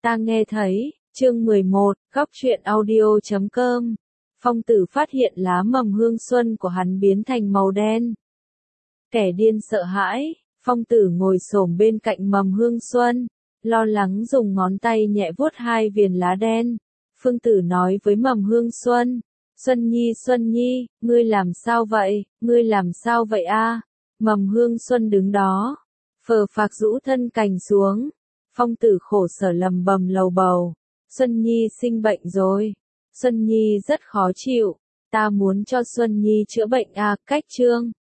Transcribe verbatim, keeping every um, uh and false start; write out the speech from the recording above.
Ta nghe thấy, chương mười một, góc truyện audio chấm com. Phong tử phát hiện lá mầm hương xuân của hắn biến thành màu đen. Kẻ điên sợ hãi, phong tử ngồi xổm bên cạnh mầm hương xuân, lo lắng dùng ngón tay nhẹ vuốt hai viền lá đen. Phương tử nói với mầm hương xuân, Xuân Nhi Xuân Nhi, ngươi làm sao vậy, ngươi làm sao vậy a? Mầm hương xuân đứng đó, phờ phạc rũ thân cành xuống. Phong tử khổ sở lầm bầm lầu bầu, Xuân Nhi sinh bệnh rồi, Xuân Nhi rất khó chịu, ta muốn cho Xuân Nhi chữa bệnh a. Cách chương